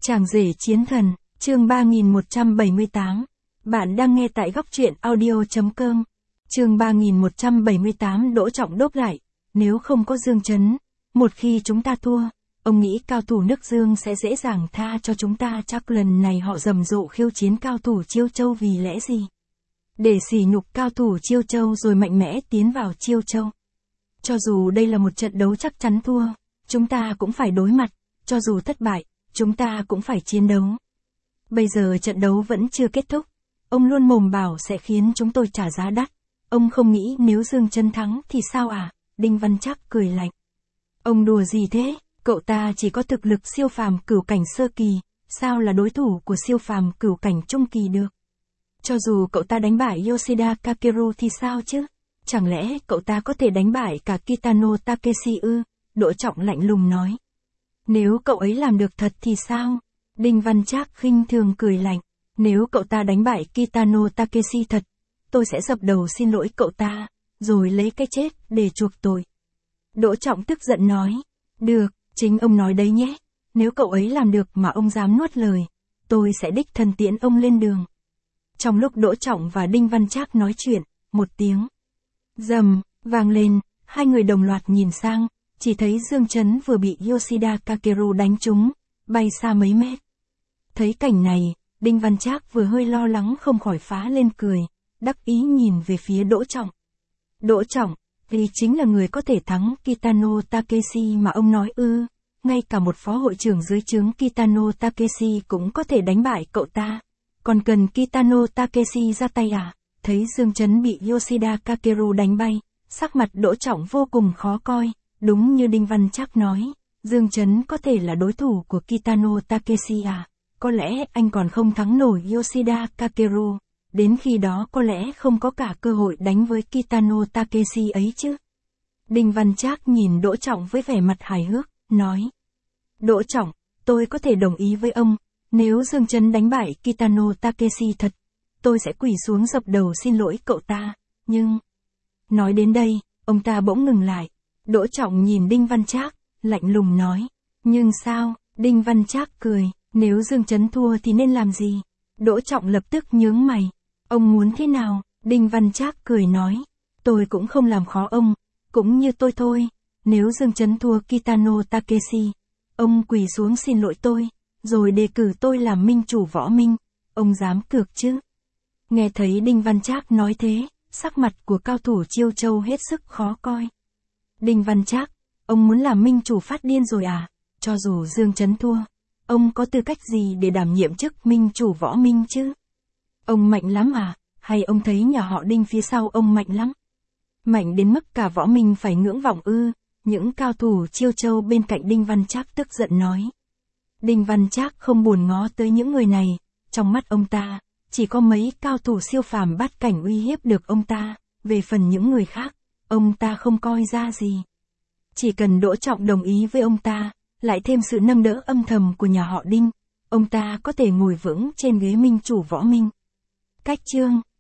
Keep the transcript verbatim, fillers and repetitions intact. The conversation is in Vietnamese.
Chàng rể chiến thần, chương ba nghìn một trăm bảy mươi tám. Bạn đang nghe tại góc truyện audio chấm com. Chương ba nghìn một trăm bảy mươi tám Đỗ Trọng đốp lại. Nếu không có Dương Chấn, một khi chúng ta thua, ông nghĩ cao thủ nước Dương sẽ dễ dàng tha cho chúng ta, chắc lần này họ rầm rộ khiêu chiến cao thủ Chiêu Châu vì lẽ gì? Để sỉ nhục cao thủ Chiêu Châu rồi mạnh mẽ tiến vào Chiêu Châu. Cho dù đây là một trận đấu chắc chắn thua, chúng ta cũng phải đối mặt, cho dù thất bại, chúng ta cũng phải chiến đấu. Bây giờ trận đấu vẫn chưa kết thúc, ông luôn mồm bảo sẽ khiến chúng tôi trả giá đắt. Ông không nghĩ nếu Dương Chấn thắng thì sao à? Đinh Văn Trác cười lạnh. Ông đùa gì thế? Cậu ta chỉ có thực lực siêu phàm cửu cảnh sơ kỳ, sao là đối thủ của siêu phàm cửu cảnh trung kỳ được? Cho dù cậu ta đánh bại Yoshida Kakeru thì sao chứ? Chẳng lẽ cậu ta có thể đánh bại cả Kitano Takeshi ư? Đỗ Trọng lạnh lùng nói. Nếu cậu ấy làm được thật thì sao? Đinh Văn Trác khinh thường cười lạnh. Nếu cậu ta đánh bại Kitano Takeshi thật, tôi sẽ dập đầu xin lỗi cậu ta, rồi lấy cái chết để chuộc tội. Đỗ Trọng tức giận nói. Được, chính ông nói đấy nhé. Nếu cậu ấy làm được mà ông dám nuốt lời, tôi sẽ đích thân tiễn ông lên đường. Trong lúc Đỗ Trọng và Đinh Văn Trác nói chuyện, một tiếng rầm vang lên, hai người đồng loạt nhìn sang, chỉ thấy Dương Chấn vừa bị Yoshida Kakeru đánh trúng, bay xa mấy mét. Thấy cảnh này, Đinh Văn Trác vừa hơi lo lắng không khỏi phá lên cười, đắc ý nhìn về phía Đỗ Trọng. Đỗ Trọng, vì chính là người có thể thắng Kitano Takeshi mà ông nói ư? Ngay cả một phó hội trưởng dưới trướng Kitano Takeshi cũng có thể đánh bại cậu ta, còn cần Kitano Takeshi ra tay à? Thấy Dương Chấn bị Yoshida Kakeru đánh bay, sắc mặt Đỗ Trọng vô cùng khó coi. Đúng như Đinh Văn Trác nói, Dương Chấn có thể là đối thủ của Kitano Takeshi à? Có lẽ anh còn không thắng nổi Yoshida Kakeru, đến khi đó có lẽ không có cả cơ hội đánh với Kitano Takeshi ấy chứ. Đinh Văn Trác nhìn Đỗ Trọng với vẻ mặt hài hước, nói. Đỗ Trọng, tôi có thể đồng ý với ông, nếu Dương Chấn đánh bại Kitano Takeshi thật, tôi sẽ quỳ xuống dập đầu xin lỗi cậu ta, nhưng... Nói đến đây, ông ta bỗng ngừng lại. Đỗ Trọng nhìn Đinh Văn Trác, lạnh lùng nói. Nhưng sao? Đinh Văn Trác cười. Nếu Dương Chấn thua thì nên làm gì? Đỗ Trọng lập tức nhướng mày. Ông muốn thế nào? Đinh Văn Trác cười nói. Tôi cũng không làm khó ông, cũng như tôi thôi. Nếu Dương Chấn thua Kitano Takeshi, ông quỳ xuống xin lỗi tôi, rồi đề cử tôi làm minh chủ võ minh. Ông dám cược chứ? Nghe thấy Đinh Văn Trác nói thế, sắc mặt của cao thủ Chiêu Châu hết sức khó coi. Đinh Văn Trác, ông muốn làm minh chủ phát điên rồi à? Cho dù Dương Chấn thua, ông có tư cách gì để đảm nhiệm chức minh chủ võ minh chứ? Ông mạnh lắm à? Hay ông thấy nhà họ Đinh phía sau ông mạnh lắm? Mạnh đến mức cả võ minh phải ngưỡng vọng ư? Những cao thủ Chiêu Châu bên cạnh Đinh Văn Trác tức giận nói. Đinh Văn Trác không buồn ngó tới những người này, trong mắt ông ta, chỉ có mấy cao thủ siêu phàm bát cảnh uy hiếp được ông ta, về phần những người khác, ông ta không coi ra gì. Chỉ cần Đỗ Trọng đồng ý với ông ta, lại thêm sự nâng đỡ âm thầm của nhà họ Đinh, ông ta có thể ngồi vững trên ghế minh chủ võ minh. Cách chương